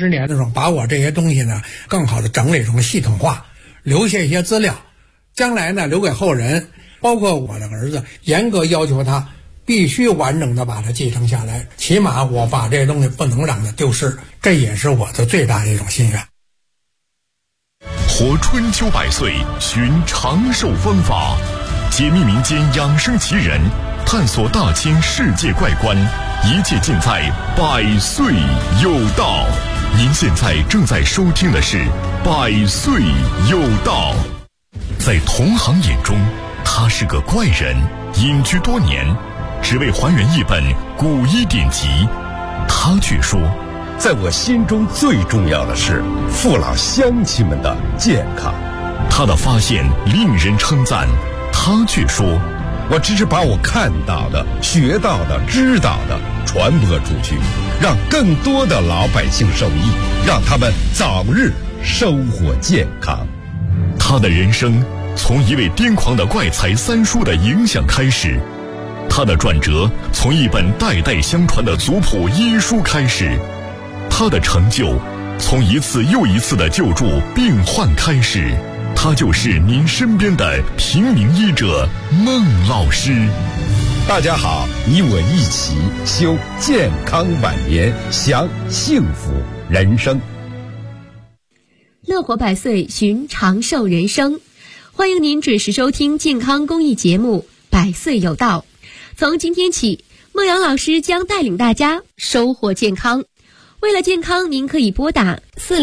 之年的时候，把我这些东西呢更好的整理成系统化，留下一些资料，将来呢留给后人，包括我的儿子，严格要求他必须完整的把它继承下来，起码我把这些东西不能让它丢失，这也是我的最大的一种心愿。 活春秋百岁，寻长寿方法，解密民间养生奇人，探索大千世界怪观，一切尽在百岁有道。您现在正在收听的是百岁有道。在同行眼中，他是个怪人，隐居多年，只为还原一本古医典籍。他却说， 在我心中最重要的是父老乡亲们的健康。 他的发现令人称赞，他却说， 我只是把我看到的、学到的、知道的传播出去，让更多的老百姓受益，让他们早日收获健康。 他的人生从一位癫狂的怪才三叔的影响开始，他的转折从一本代代相传的族谱医书开始，他的成就从一次又一次的救助病患开始。他就是您身边的平民医者孟老师。 大家好，你我一起修健康晚年，享幸福人生。 乐活百岁，寻长寿人生。欢迎您准时收听健康公益节目《百岁有道》。从今天起，孟阳老师将带领大家收获健康。为了健康，您可以拨打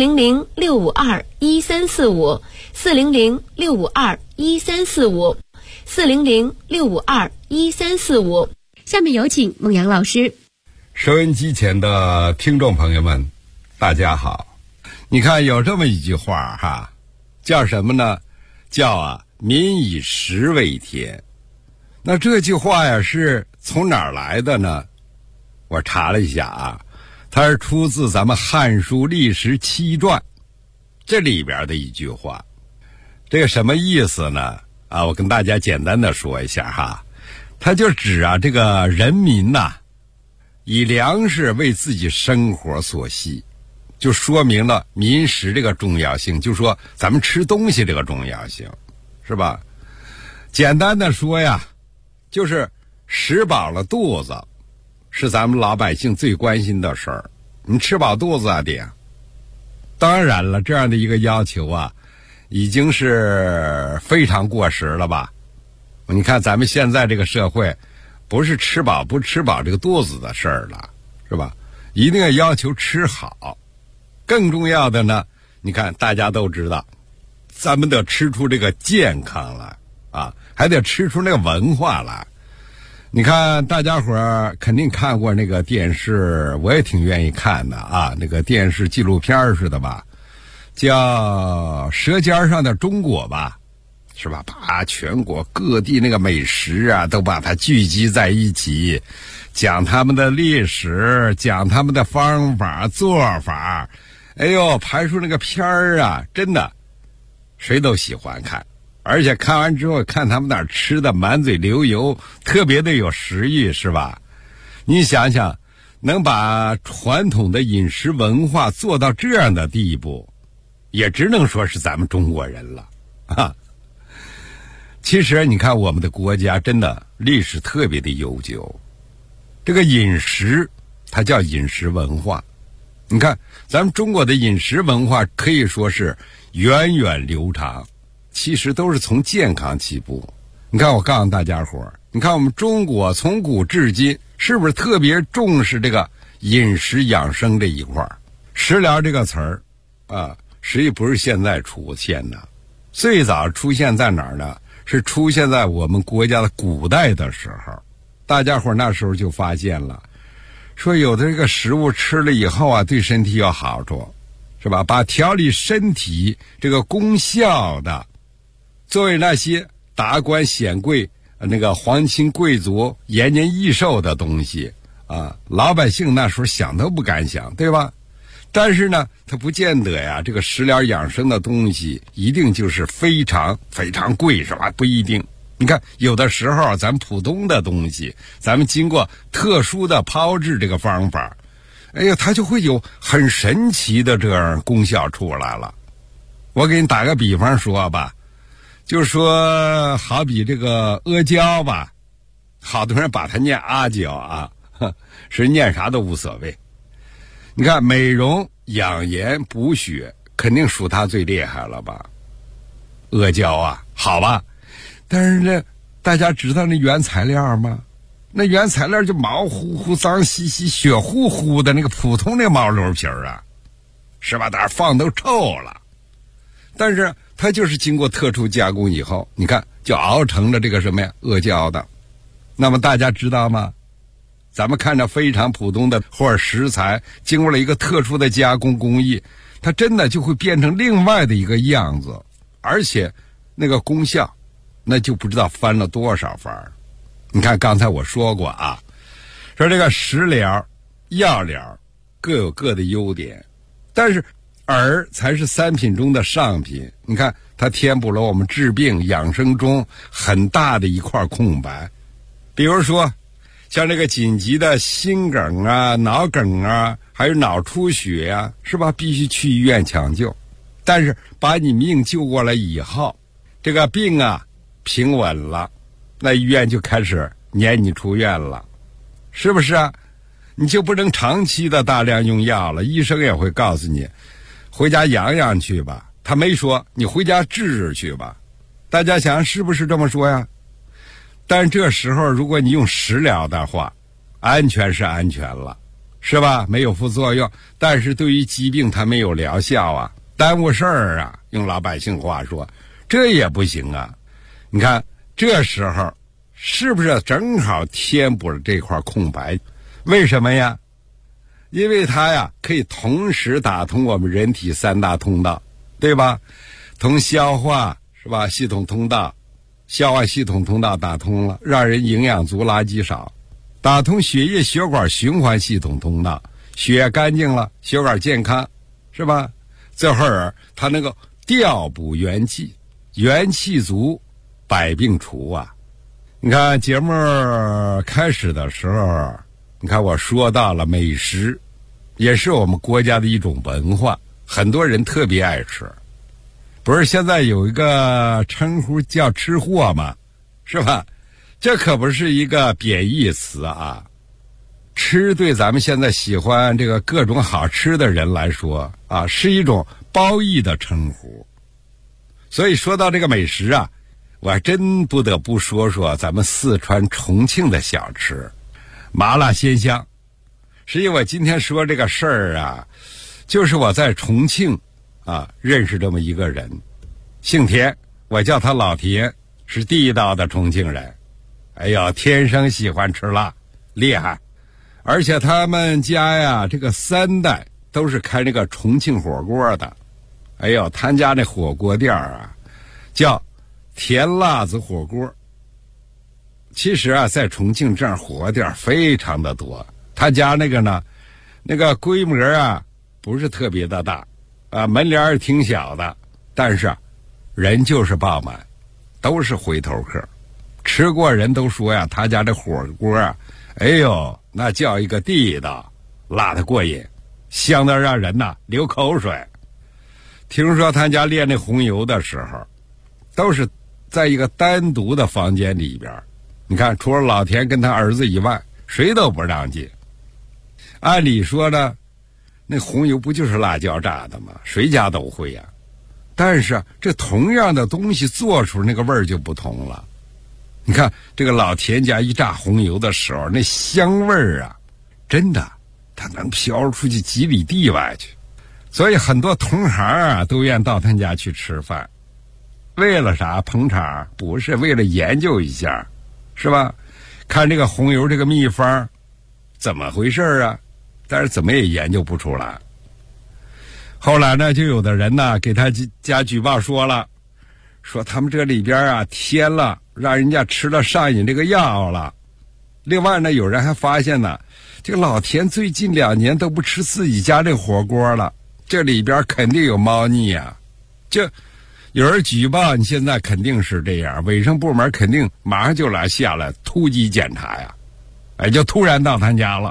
400-652-1345 400-652-1345 400-652-1345。下面有请孟阳老师。 收音机前的听众朋友们，大家好。你看有这么一句话哈，叫什么呢？叫民以食为天。那这句话呀是从哪儿来的呢？我查了一下它是出自咱们《汉书·历史七传》这里边的一句话。这个什么意思呢？我跟大家简单的说一下哈。它就指这个人民以粮食为自己生活所需，就说明了民食这个重要性，就说咱们吃东西这个重要性，是吧？简单的说呀，就是食饱了肚子是咱们老百姓最关心的事儿。你吃饱肚子得。当然了，这样的一个要求已经是非常过时了吧。你看咱们现在这个社会不是吃饱不吃饱这个肚子的事儿了，是吧？一定要求吃好。更重要的呢，你看大家都知道，咱们得吃出这个健康来还得吃出那个文化来。你看大家伙儿肯定看过那个电视，我也挺愿意看的那个电视纪录片似的吧，叫《舌尖上的中国》吧，是吧？把全国各地那个美食都把它聚集在一起，讲他们的历史，讲他们的方法做法。哎呦，拍出那个片儿真的谁都喜欢看。而且看完之后看他们那儿吃的满嘴流油，特别的有食欲，是吧？你想想，能把传统的饮食文化做到这样的地步，也只能说是咱们中国人了其实你看我们的国家真的历史特别的悠久，这个饮食它叫饮食文化。你看咱们中国的饮食文化可以说是源远流长，其实都是从健康起步。你看我告诉大家伙，你看我们中国从古至今是不是特别重视这个饮食养生这一块？食疗这个词儿实际不是现在出现的，最早出现在哪儿呢？是出现在我们国家的古代的时候。大家伙那时候就发现了，说有的这个食物吃了以后对身体有好处，是吧？把调理身体这个功效的，作为那些达官显贵、那个皇亲贵族延年益寿的东西老百姓那时候想都不敢想，对吧？但是呢，它不见得这个食疗养生的东西一定就是非常非常贵，是吧？不一定。你看有的时候咱普通的东西，咱们经过特殊的炮制这个方法哎呀，它就会有很神奇的这样功效出来了。我给你打个比方说吧，就说好比这个阿胶吧，好多人把它念阿胶啊，是念啥都无所谓。你看美容养颜补血肯定属它最厉害了吧，阿胶啊，好吧，但是呢大家知道那原材料吗？那原材料就毛乎乎脏兮兮血乎乎的那个普通的毛驴皮啊，是吧？当然放都臭了，但是它就是经过特殊加工以后，你看就熬成了这个什么呀，阿胶的。那么大家知道吗？咱们看着非常普通的或者食材，经过了一个特殊的加工工艺，它真的就会变成另外的一个样子，而且那个功效那就不知道翻了多少番。你看刚才我说过啊，说这个食疗药疗各有各的优点，但是饵才是三品中的上品。你看它填补了我们治病养生中很大的一块空白。比如说像这个紧急的心梗啊、脑梗啊，还有脑出血啊，是吧？必须去医院抢救。但是把你命救过来以后，这个病啊平稳了，那医院就开始撵你出院了，是不是啊？你就不能长期的大量用药了，医生也会告诉你回家养养去吧，他没说你回家治治去吧。大家想是不是这么说呀？但这时候如果你用食疗的话，安全是安全了，是吧？没有副作用，但是对于疾病它没有疗效啊，耽误事儿啊，用老百姓话说这也不行啊。你看这时候是不是正好填补了这块空白？为什么呀？因为它呀可以同时打通我们人体三大通道，对吧？从消化是吧系统通道，消化系统通道打通了，让人营养足垃圾少，打通血液血管循环系统通道，血液干净了，血管健康，是吧？最后它能够调补元气，元气足，百病除啊。你看节目开始的时候，你看我说到了美食也是我们国家的一种文化，很多人特别爱吃。不是现在有一个称呼叫吃货吗？是吧？这可不是一个贬义词啊。吃对咱们现在喜欢这个各种好吃的人来说啊，是一种褒义的称呼。所以说到这个美食啊，我还真不得不说说咱们四川重庆的小吃麻辣鲜香。实际我今天说这个事儿啊，就是我在重庆啊认识这么一个人，姓田，我叫他老田，是地道的重庆人。哎呦，天生喜欢吃辣，厉害。而且他们家呀这个三代都是开这个重庆火锅的。哎呦，他家那火锅店啊叫甜辣子火锅。其实啊在重庆这样火锅店非常的多，他家那个呢那个规模啊不是特别的大啊，门脸儿挺小的，但是人就是爆满，都是回头客。吃过人都说呀，他家这火锅啊，哎呦，那叫一个地道，辣得过瘾，香得让人呐流口水。听说他家炼那红油的时候，都是在一个单独的房间里边，你看除了老田跟他儿子以外，谁都不让进。按理说呢，那红油不就是辣椒炸的吗？谁家都会呀。但是这同样的东西做出那个味儿就不同了。你看这个老田家一炸红油的时候，那香味儿啊，真的它能飘出去几里地外去。所以很多同行啊都愿到他家去吃饭。为了啥捧场？不是为了研究一下，是吧？看这个红油这个秘方怎么回事啊？但是怎么也研究不出来。后来呢，就有的人呢给他家举报说了，说他们这里边啊添了让人家吃了上瘾这个药了。另外呢，有人还发现呢，这个老田最近2年都不吃自己家这火锅了，这里边肯定有猫腻啊。这有人举报，你现在肯定是这样，卫生部门肯定马上就来下来突击检查呀。哎，就突然到他家了，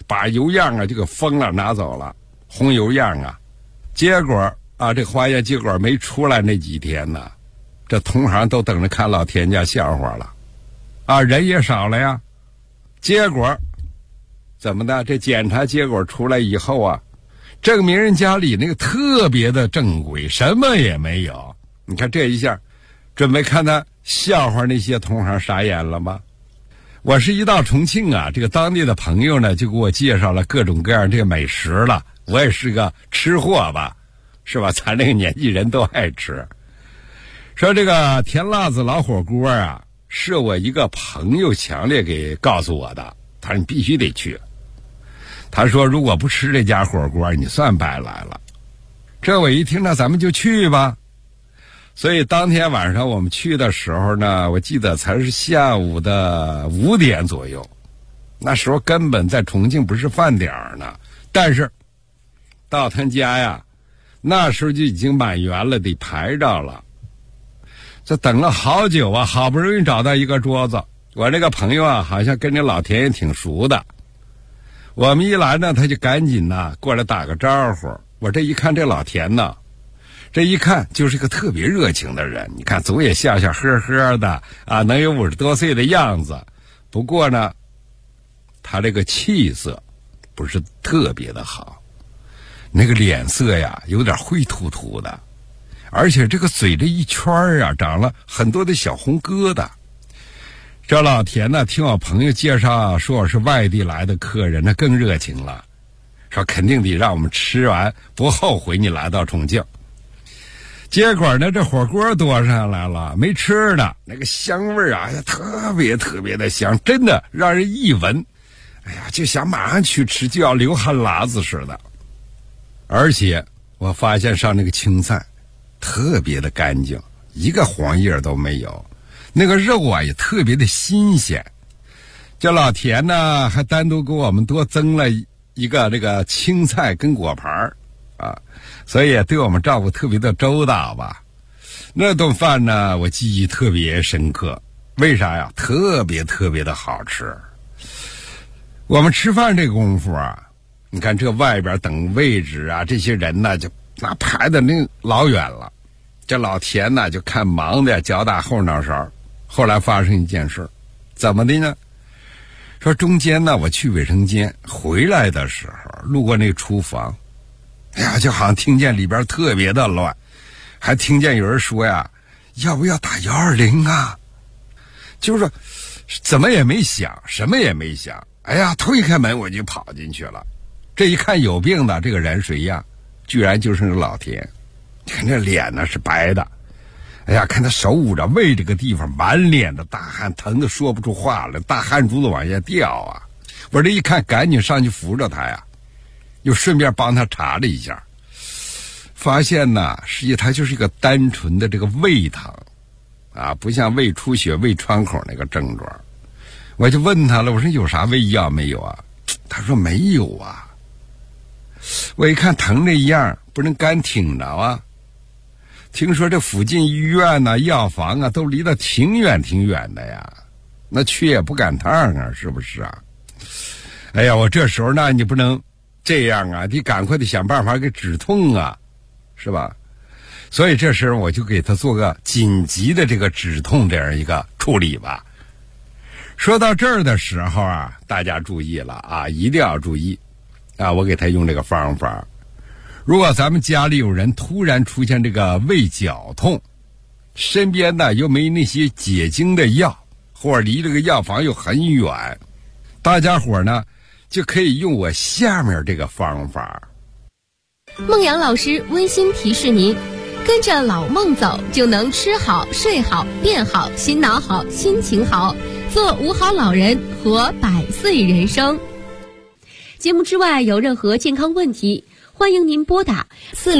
把油样啊就给封了拿走了，红油样啊。结果啊，这化验结果没出来那几天呢，这同行都等着看老田家笑话了，啊，人也少了呀。结果怎么的？这检查结果出来以后啊，证明人家里那个特别的正规，什么也没有。你看这一下，准备看他笑话那些同行傻眼了吗？我是一到重庆啊，这个当地的朋友呢就给我介绍了各种各样这个美食了。我也是个吃货吧，是吧？咱这个年纪人都爱吃。说这个甜辣子老火锅啊，是我一个朋友强烈给告诉我的，他说你必须得去。他说如果不吃这家火锅，你算白来了。这我一听，那咱们就去吧。所以当天晚上我们去的时候呢，我记得才是下午的5点左右，那时候根本在重庆不是饭点呢。但是到他家呀，那时候就已经满员了，得排着了。这等了好久啊，好不容易找到一个桌子。我这个朋友啊，好像跟这老田也挺熟的。我们一来呢，他就赶紧呢过来打个招呼。我这一看这老田呢，这一看就是个特别热情的人。你看总也笑笑呵呵的啊，能有50多岁的样子。不过呢，他这个气色不是特别的好，那个脸色呀有点灰秃秃的，而且这个嘴这一圈啊长了很多的小红疙瘩。这老田呢，听我朋友介绍说我是外地来的客人，那更热情了，说肯定得让我们吃完不后悔你来到重庆。结果呢，这火锅端上来了，没吃的，那个香味啊，特别特别的香，真的让人一闻，哎呀，就想马上去吃，就要流汗喇子似的。而且我发现上那个青菜特别的干净，一个黄叶都没有，那个肉啊也特别的新鲜。这老田呢还单独给我们多增了一个这个青菜跟果盘啊，所以也对我们照顾特别的周到吧。那顿饭呢我记忆特别深刻，为啥呀？特别特别的好吃。我们吃饭这个功夫啊，你看这外边等位置啊，这些人呢就那排的那老远了。这老田呢就看忙的脚打后脑勺。后来发生一件事，怎么的呢？说中间呢我去卫生间回来的时候路过那个厨房，哎呀，就好像听见里边特别的乱，还听见有人说呀，要不要打120啊？就是说怎么也没想，什么也没想，哎呀，推开门我就跑进去了。这一看有病的这个人谁呀？居然就是那老田。你看这脸呢是白的，哎呀，看他手捂着胃这个地方满脸的大汗，疼得说不出话来，大汗珠子往下掉啊。我这一看赶紧上去扶着他呀，又顺便帮他查了一下，发现呢实际他就是一个单纯的这个胃疼啊，不像胃出血胃穿孔那个症状。我就问他了，我说有啥胃药没有啊？他说没有啊。我一看疼这样不能干挺着啊，听说这附近医院呢药房啊都离得挺远挺远的呀，那去也不赶趟啊，是不是啊？哎呀，我这时候呢你不能这样啊，你赶快得想办法给止痛啊，是吧？所以这时候我就给他做个紧急的这个止痛这样一个处理吧。说到这儿的时候啊，大家注意了啊，一定要注意啊！我给他用这个方法。如果咱们家里有人突然出现这个胃绞痛，身边呢又没那些解经的药，或者离这个药房又很远，大家伙呢就可以用我下面这个方法。 孟阳老师温馨提示您，跟着老孟走，就能吃好睡好变好，心脑好心情好，做5好老人，活100岁人生。节目之外有任何健康问题，欢迎您拨打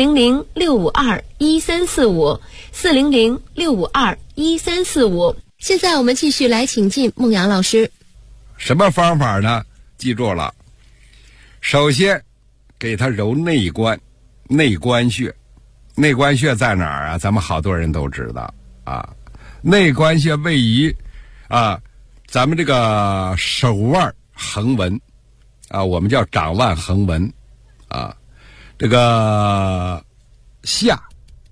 400-652-1345 400-652-1345。现在我们继续来请进孟阳老师。 什么方法呢？记住了，首先给他揉内关穴。内关穴在哪儿啊？咱们好多人都知道啊。内关穴位于啊咱们这个手腕横纹啊，我们叫掌腕横纹啊，这个下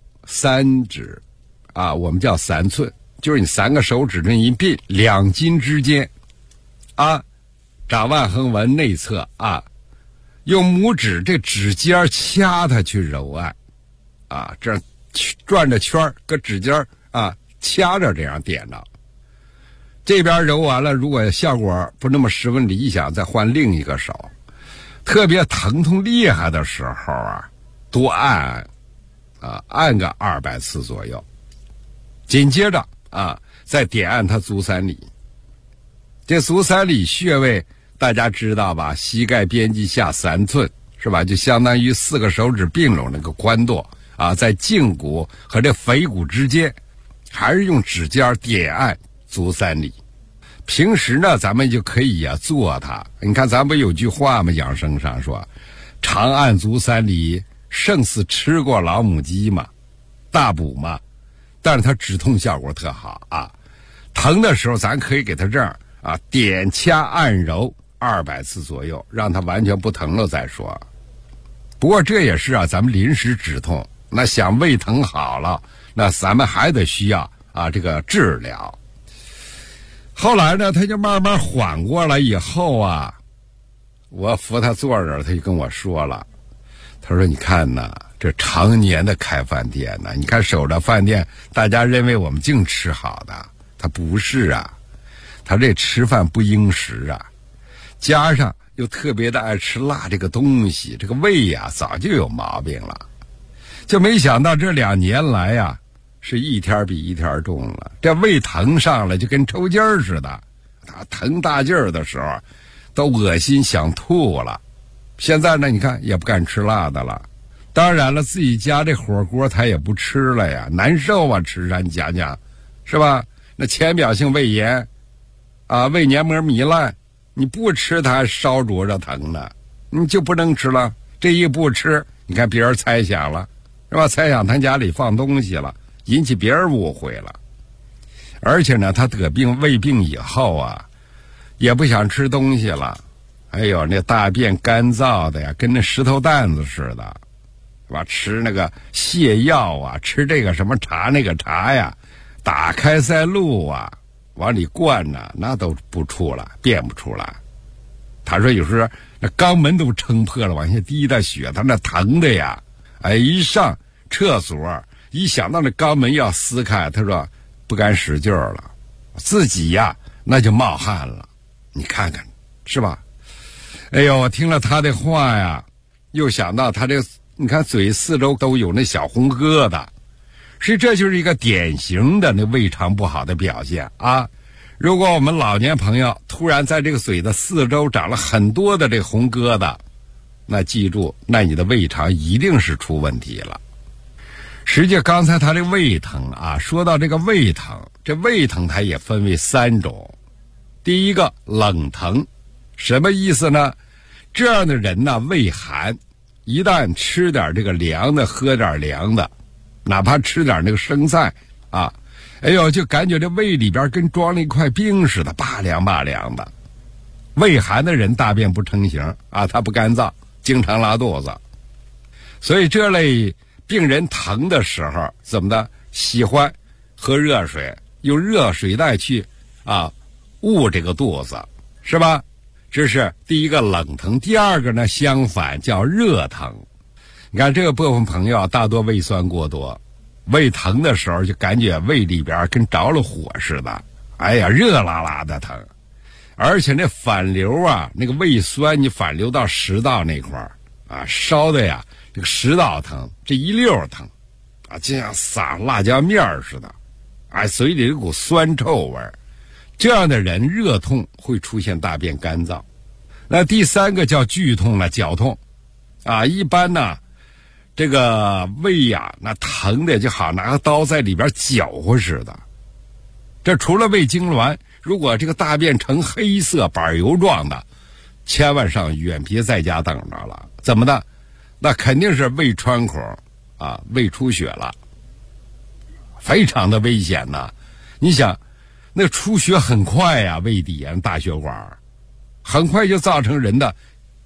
3指啊，我们叫3寸，就是你3个手指这一并2筋之间啊，掌腕横纹内侧啊，用拇指这指尖掐它去揉按啊，这样转着圈搁指尖啊掐着这样点着。这边揉完了，如果效果不那么十分理想，再换另一个手。特别疼痛厉害的时候啊，多按啊，按个200次左右。紧接着啊，再点按它足三里。这足三里穴位大家知道吧？膝盖边际下3寸，是吧？就相当于4个手指并拢那个宽度啊，在胫骨和这腓骨之间，还是用指尖点按足三里。平时呢，咱们就可以做它。你看咱不有句话吗？养生上说，长按足三里，胜似吃过老母鸡嘛，大补嘛。但是它止痛效果特好啊，疼的时候咱可以给它这样啊，点掐按揉200次左右，让它完全不疼了再说。不过这也是啊，咱们临时止痛。那想胃疼好了，那咱们还得需要啊这个治疗。后来呢，他就慢慢缓过来以后啊，我扶他坐这儿，他就跟我说了，他说：“你看呐，这常年的开饭店呢，你看守着饭店，大家认为我们净吃好的，他不是啊，他这吃饭不应时啊，加上又特别的爱吃辣这个东西，这个胃呀早就有毛病了，就没想到这2年来呀。”是一天比一天重了，这胃疼上了就跟抽筋儿似的，他疼大劲儿的时候都恶心想吐了。现在呢，你看也不敢吃辣的了，当然了，自己家这火锅他也不吃了呀，难受啊，吃上你讲讲，是吧？那浅表性胃炎啊，胃黏膜糜烂，你不吃它还烧灼着疼呢，你就不能吃了。这一不吃，你看别人猜想了，是吧？猜想他家里放东西了。引起别人误会了，而且呢，他得病胃病以后啊，也不想吃东西了。哎呦，那大便干燥的呀，跟那石头蛋子似的，是吧？吃那个泻药啊，吃这个什么茶那个茶呀，打开塞露啊，往里灌呢，那都不出来，便不出来。他说有时候那肛门都撑破了，往下滴的血，他那疼的呀，哎，一上厕所。一想到那肛门要撕开，他说不敢使劲儿了，自己呀那就冒汗了，你看看是吧？哎呦，我听了他的话呀，又想到他这你看嘴四周都有那小红疙瘩，所以这就是一个典型的那胃肠不好的表现啊。如果我们老年朋友突然在这个嘴的四周长了很多的这红疙瘩，那记住，那你的胃肠一定是出问题了。实际刚才他这胃疼啊，说到这个胃疼，这胃疼它也分为3种。第一个冷疼，什么意思呢？这样的人呢，胃寒，一旦吃点这个凉的，喝点凉的，哪怕吃点那个生菜啊，哎呦，就感觉这胃里边跟装了一块冰似的，拔凉拔凉的。胃寒的人大便不成形啊，他不干燥，经常拉肚子，所以这类病人疼的时候怎么的？喜欢喝热水，用热水袋去啊捂这个肚子，是吧？这是第一个冷疼。第二个呢，相反叫热疼。你看这个部分朋友大多胃酸过多，胃疼的时候就感觉胃里边跟着了火似的，哎呀，热辣辣的疼，而且那反流啊，那个胃酸你反流到食道那块儿啊，烧的呀。这个食道疼，这一溜疼，啊，就像撒辣椒面似的，哎，嘴里有股酸臭味。这样的人热痛会出现大便干燥。那第3个叫剧痛了，绞痛，啊，一般呢，这个胃呀，那疼的就好拿个刀在里边搅和似的。这除了胃痉挛，如果这个大便呈黑色板油状的，千万上医院，别在家等着了。怎么的？那肯定是胃穿孔啊，胃出血了，非常的危险呐。你想，那出血很快呀，胃底炎大血管很快就造成人的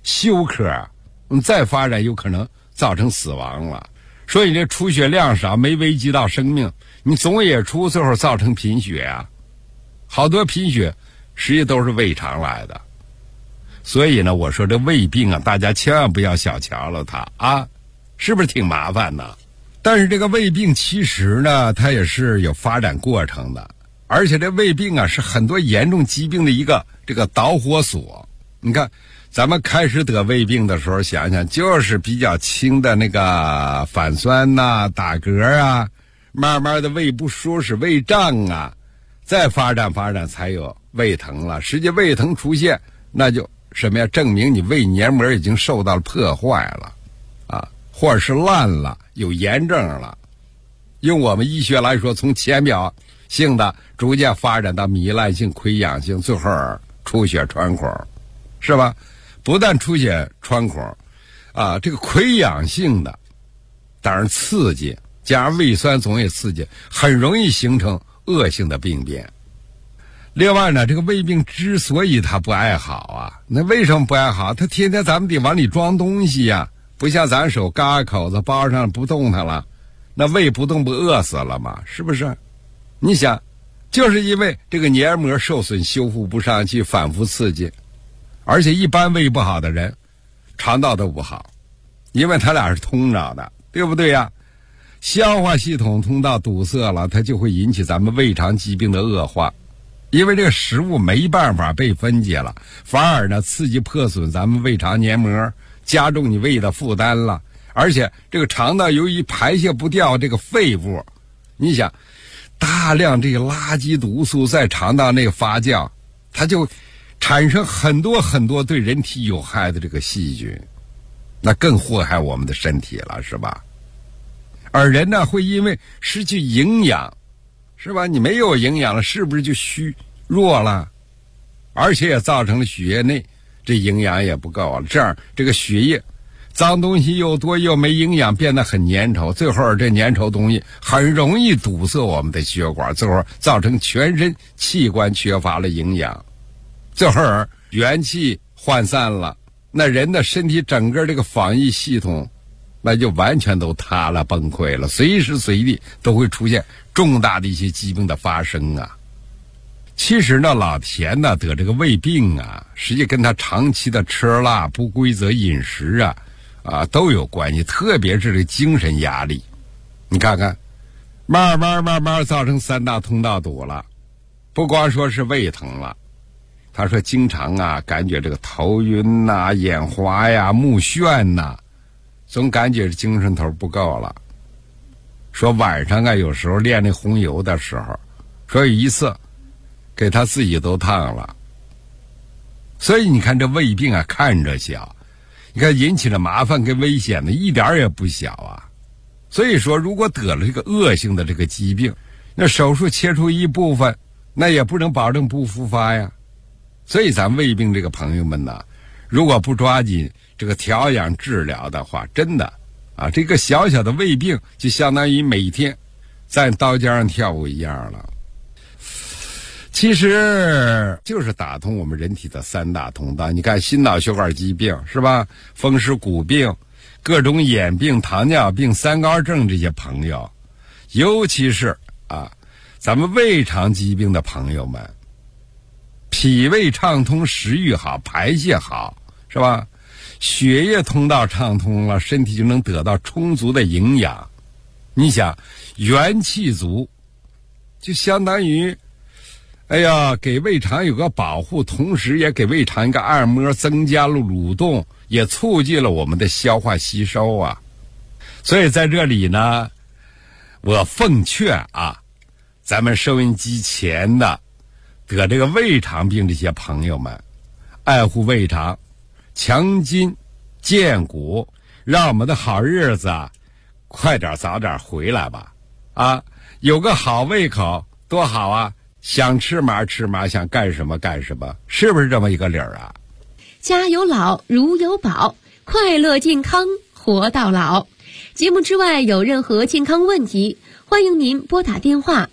休克，再发展有可能造成死亡了。所以这出血量少，没危及到生命，你总也出，最后造成贫血啊。好多贫血实际都是胃肠来的。所以呢，我说这胃病啊，大家千万不要小瞧了它啊，是不是挺麻烦呢？但是这个胃病其实呢，它也是有发展过程的，而且这胃病啊是很多严重疾病的一个这个导火索。你看咱们开始得胃病的时候，想想就是比较轻的那个反酸呐、打嗝啊，慢慢的胃不舒适、胃胀啊，再发展才有胃疼了。实际胃疼出现，那就什么呀？证明你胃黏膜已经受到了破坏了啊，或者是烂了，有炎症了。用我们医学来说，从浅表性的逐渐发展到糜烂性、溃疡性，最后出血穿孔，是吧？不但出血穿孔啊，这个溃疡性的当然刺激，加上胃酸总也刺激，很容易形成恶性的病变。另外呢，这个胃病之所以它不爱好啊，那为什么不爱好？它天天咱们得往里装东西呀，不像咱手嘎口子包上不动它了，那胃不动不饿死了吗？是不是？你想，就是因为这个黏膜受损，修复不上去，反复刺激。而且一般胃不好的人肠道都不好，因为它俩是通着的，对不对呀？消化系统通道堵塞了，它就会引起咱们胃肠疾病的恶化。因为这个食物没办法被分解了，反而呢刺激破损咱们胃肠黏膜，加重你胃的负担了。而且这个肠道由于排泄不掉这个废物，你想大量这个垃圾毒素在肠道内发酵，它就产生很多很多对人体有害的这个细菌，那更祸害我们的身体了，是吧？而人呢会因为失去营养，是吧？你没有营养了，是不是就虚弱了？而且也造成了血液内这营养也不够了，这样这个血液脏东西又多又没营养，变得很粘稠，最后这粘稠东西很容易堵塞我们的血管，最后造成全身器官缺乏了营养，最后元气涣散了，那人的身体整个这个防御系统那就完全都塌了，崩溃了，随时随地都会出现重大的一些疾病的发生啊。其实呢，老田呢得这个胃病啊，实际跟他长期的吃辣、不规则饮食都有关系，特别是这精神压力。你看看，慢慢造成三大通道堵了，不光说是胃疼了，他说经常感觉这个头晕眼花呀、目眩总感觉精神头不够了。说晚上有时候练那红油的时候，说有一次给他自己都烫了。所以你看这胃病看着小，你看引起的麻烦跟危险的一点也不小啊。所以说如果得了这个恶性的这个疾病，那手术切除一部分，那也不能保证不复发呀。所以咱胃病这个朋友们如果不抓紧这个调养治疗的话，真的这个小小的胃病就相当于每天在刀尖上跳舞一样了。其实就是打通我们人体的三大通道。你看心脑血管疾病是吧，风湿骨病、各种眼病、糖尿病、三高症这些朋友，尤其是咱们胃肠疾病的朋友们，脾胃畅通，食欲好，排泄好，是吧？血液通道畅通了，身体就能得到充足的营养。你想元气足，就相当于给胃肠有个保护，同时也给胃肠一个按摩，增加了蠕动，也促进了我们的消化吸收啊。所以在这里呢，我奉劝咱们收音机前的得这个胃肠病这些朋友们，爱护胃肠，强筋健骨，让我们的好日子快点早点回来吧。有个好胃口多好啊，想吃嘛吃嘛，想干什么干什么，是不是这么一个理儿啊？ 家有老如有宝，快乐健康活到老。节目之外有任何健康问题，欢迎您拨打电话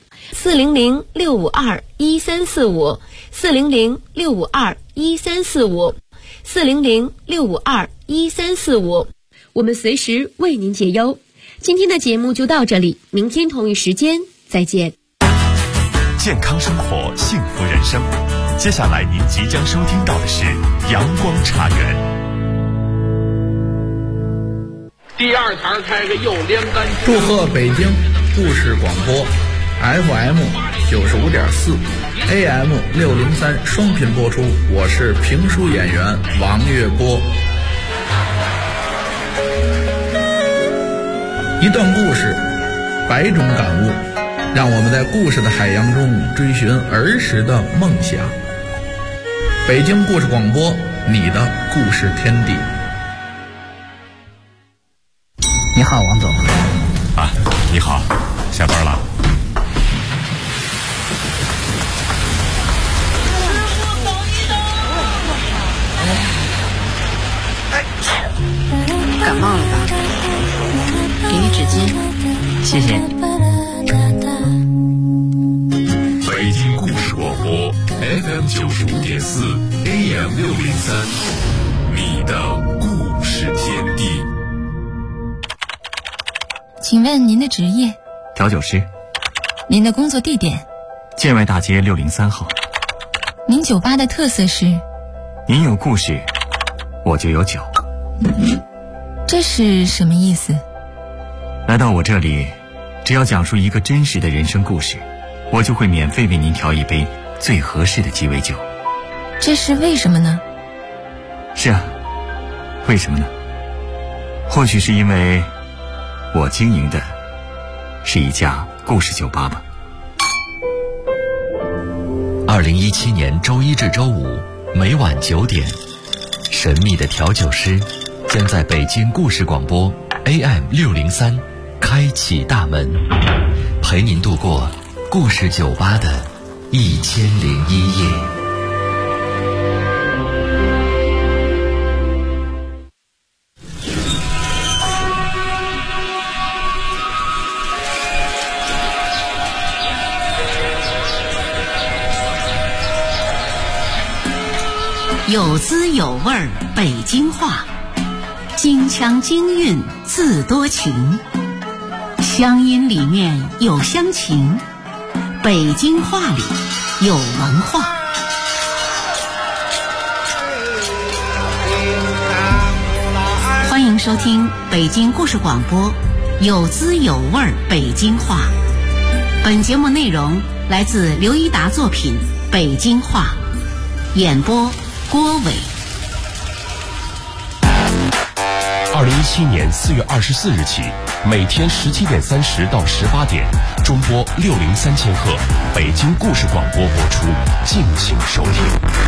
400-652-1345 400-652-1345 400-652-1345，我们随时为您解忧。今天的节目就到这里，明天同一时间再见。 健康生活，幸福人生。接下来您即将收听到的是阳光茶园。 第二台开个右连杆。 祝贺北京故事广播 FM 95.4 AM 603双频播出，我是评书演员王月波。一段故事，100种感悟，让我们在故事的海洋中追寻儿时的梦想。北京故事广播，你的故事天地。 你好，王总。 啊，你好，下班了。 感冒了吧？给你纸巾，谢谢。 北京故事广播 FM 95.4 AM 603，你的故事天地。 请问您的职业？ 调酒师。 您的工作地点？ 建外大街603号。 您酒吧的特色是？ 您有故事，我就有酒。 这是什么意思？ 来到我这里，只要讲述一个真实的人生故事，我就会免费为您调一杯最合适的鸡尾酒。 这是为什么呢？ 是啊，为什么呢？或许是因为我经营的是一家故事酒吧吧。 2017年周一至周五每晚9点，神秘的调酒师将在北京故事广播 AM 603开启大门，陪您度过故事酒吧的1001夜。 有滋有味儿北京话，京腔京韵字多情，乡音里面有乡情，北京话里有文化。欢迎收听北京故事广播有滋有味儿北京话。本节目内容来自刘一达作品《北京话》，演播郭伟。 2017年4月24日起，每天17点30到18点，中波603千赫，北京故事广播播出，敬请收听。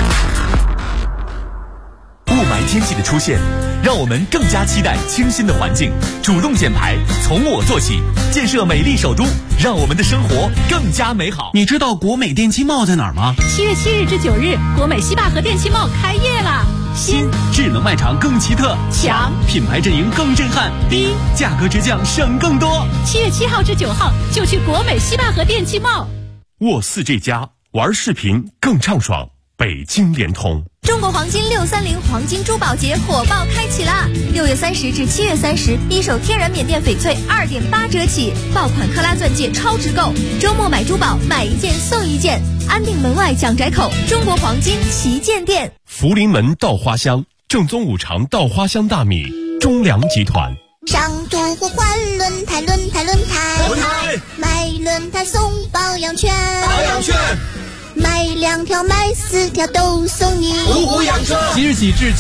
雾霾天气的出现，让我们更加期待清新的环境。主动减排，从我做起，建设美丽首都，让我们的生活更加美好。 你知道国美电器贸在哪儿吗 ？7月7日至9日，国美西坝河电器贸开业啦！ 新智能卖场更奇特， 强品牌阵营更震撼，低价格直降，省更多。 7月7号至9号就去国美西坝河电器贸。 沃4这家玩视频更畅爽，北京联通。 中国黄金630黄金珠宝节火爆开启啦！6月30至7月30，一手天然缅甸翡翠2.8折起，爆款克拉钻戒超值购，周末买珠宝买一件送一件，安定门外蒋宅口中国黄金旗舰店。 福临门稻花香，正宗五常稻花香大米，中粮集团。 上图换轮胎，买轮胎送保养券，买2条买4条都送你， 五虎养车。即日起至